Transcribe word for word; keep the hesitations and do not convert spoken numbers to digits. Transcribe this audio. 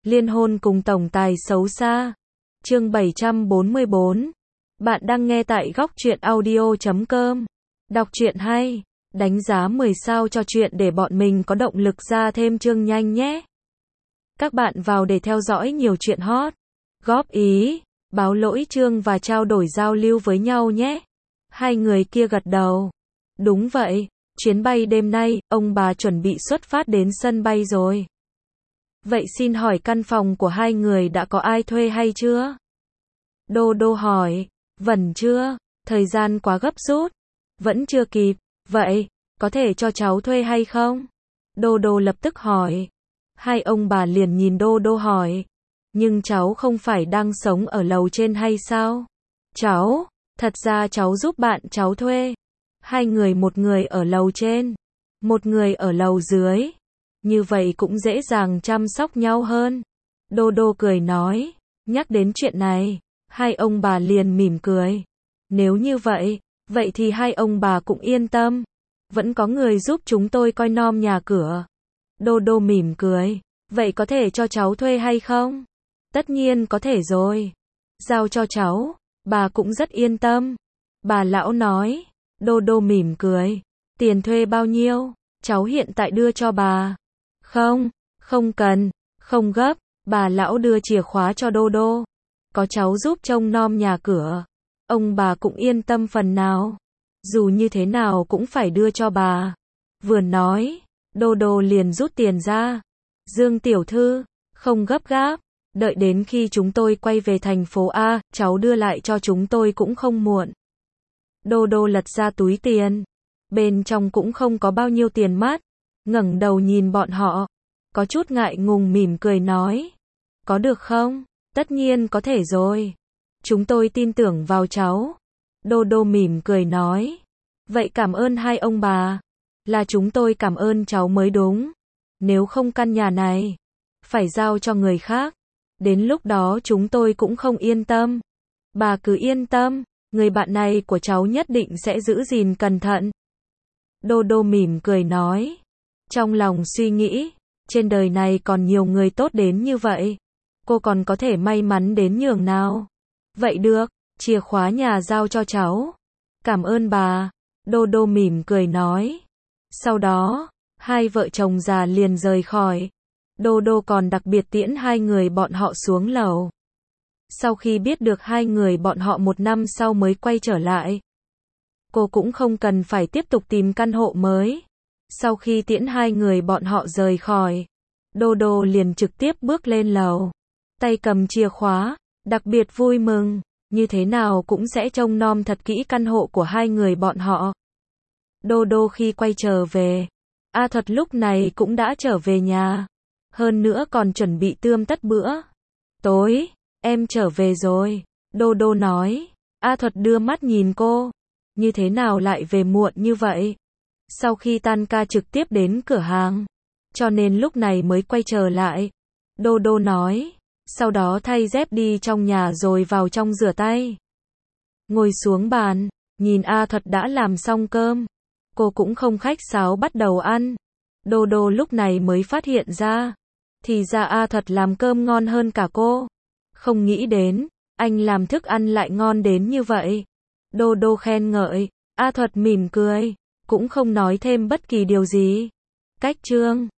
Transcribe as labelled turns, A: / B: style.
A: Liên hôn cùng tổng tài xấu xa. Chương bảy trăm bốn mươi bốn. Bạn đang nghe tại góc truyện audio chấm com. Đọc truyện hay, đánh giá mười sao cho truyện để bọn mình có động lực ra thêm chương nhanh nhé. Các bạn vào để theo dõi nhiều chuyện hot, góp ý, báo lỗi chương và trao đổi giao lưu với nhau nhé. Hai người kia gật đầu. Đúng vậy, chuyến bay đêm nay, ông bà chuẩn bị xuất phát đến sân bay rồi. Vậy xin hỏi căn phòng của hai người đã có ai thuê hay chưa? Đô Đô hỏi. Vẫn chưa, thời gian quá gấp rút. Vẫn chưa kịp. Vậy, có thể cho cháu thuê hay không? Đô Đô lập tức hỏi. Hai ông bà liền nhìn Đô Đô hỏi. Nhưng cháu không phải đang sống ở lầu trên hay sao? Cháu, thật ra cháu giúp bạn cháu thuê. Hai người, một người ở lầu trên, một người ở lầu dưới. Như vậy cũng dễ dàng chăm sóc nhau hơn. Đô Đô cười nói. Nhắc đến chuyện này, hai ông bà liền mỉm cười. Nếu như vậy, vậy thì hai ông bà cũng yên tâm. Vẫn có người giúp chúng tôi coi nom nhà cửa. Đô Đô mỉm cười. Vậy có thể cho cháu thuê hay không? Tất nhiên có thể rồi. Giao cho cháu, bà cũng rất yên tâm. Bà lão nói. Đô Đô mỉm cười. Tiền thuê bao nhiêu? Cháu hiện tại đưa cho bà. Không, không cần, không gấp. Bà lão đưa chìa khóa cho Đô Đô. Có cháu giúp trông nom nhà cửa, ông bà cũng yên tâm phần nào. Dù như thế nào cũng phải đưa cho bà. Vừa nói, Đô Đô liền rút tiền ra. Dương tiểu thư, không gấp gáp. Đợi đến khi chúng tôi quay về thành phố A, cháu đưa lại cho chúng tôi cũng không muộn. Đô Đô lật ra túi tiền. Bên trong cũng không có bao nhiêu tiền mắt. Ngẩng đầu nhìn bọn họ. Có chút ngại ngùng mỉm cười nói. Có được không? Tất nhiên có thể rồi. Chúng tôi tin tưởng vào cháu. Đô Đô mỉm cười nói. Vậy cảm ơn hai ông bà. Là chúng tôi cảm ơn cháu mới đúng. Nếu không căn nhà này phải giao cho người khác, đến lúc đó chúng tôi cũng không yên tâm. Bà cứ yên tâm, người bạn này của cháu nhất định sẽ giữ gìn cẩn thận. Đô Đô mỉm cười nói. Trong lòng suy nghĩ, trên đời này còn nhiều người tốt đến như vậy. Cô còn có thể may mắn đến nhường nào? Vậy được, chìa khóa nhà giao cho cháu. Cảm ơn bà. Đô Đô mỉm cười nói. Sau đó, hai vợ chồng già liền rời khỏi. Đô Đô còn đặc biệt tiễn hai người bọn họ xuống lầu. Sau khi biết được hai người bọn họ một năm sau mới quay trở lại, cô cũng không cần phải tiếp tục tìm căn hộ mới. Sau khi tiễn hai người bọn họ rời khỏi, Đô Đô liền trực tiếp bước lên lầu. Tay cầm chìa khóa, đặc biệt vui mừng, như thế nào cũng sẽ trông nom thật kỹ căn hộ của hai người bọn họ. Đô Đô khi quay trở về, A Thuật lúc này cũng đã trở về nhà. Hơn nữa còn chuẩn bị tươm tất bữa tối. Em trở về rồi, Đô Đô nói. A Thuật đưa mắt nhìn cô. Như thế nào lại về muộn như vậy? Sau khi tan ca trực tiếp đến cửa hàng, cho nên lúc này mới quay trở lại. Đô Đô nói. Sau đó thay dép đi trong nhà rồi vào trong rửa tay. Ngồi xuống bàn, nhìn A Thuật đã làm xong cơm. Cô cũng không khách sáo bắt đầu ăn. Đô Đô lúc này mới phát hiện ra. Thì ra A Thuật làm cơm ngon hơn cả cô. Không nghĩ đến, anh làm thức ăn lại ngon đến như vậy. Đô Đô khen ngợi. A Thuật mỉm cười, cũng không nói thêm bất kỳ điều gì. Cách chương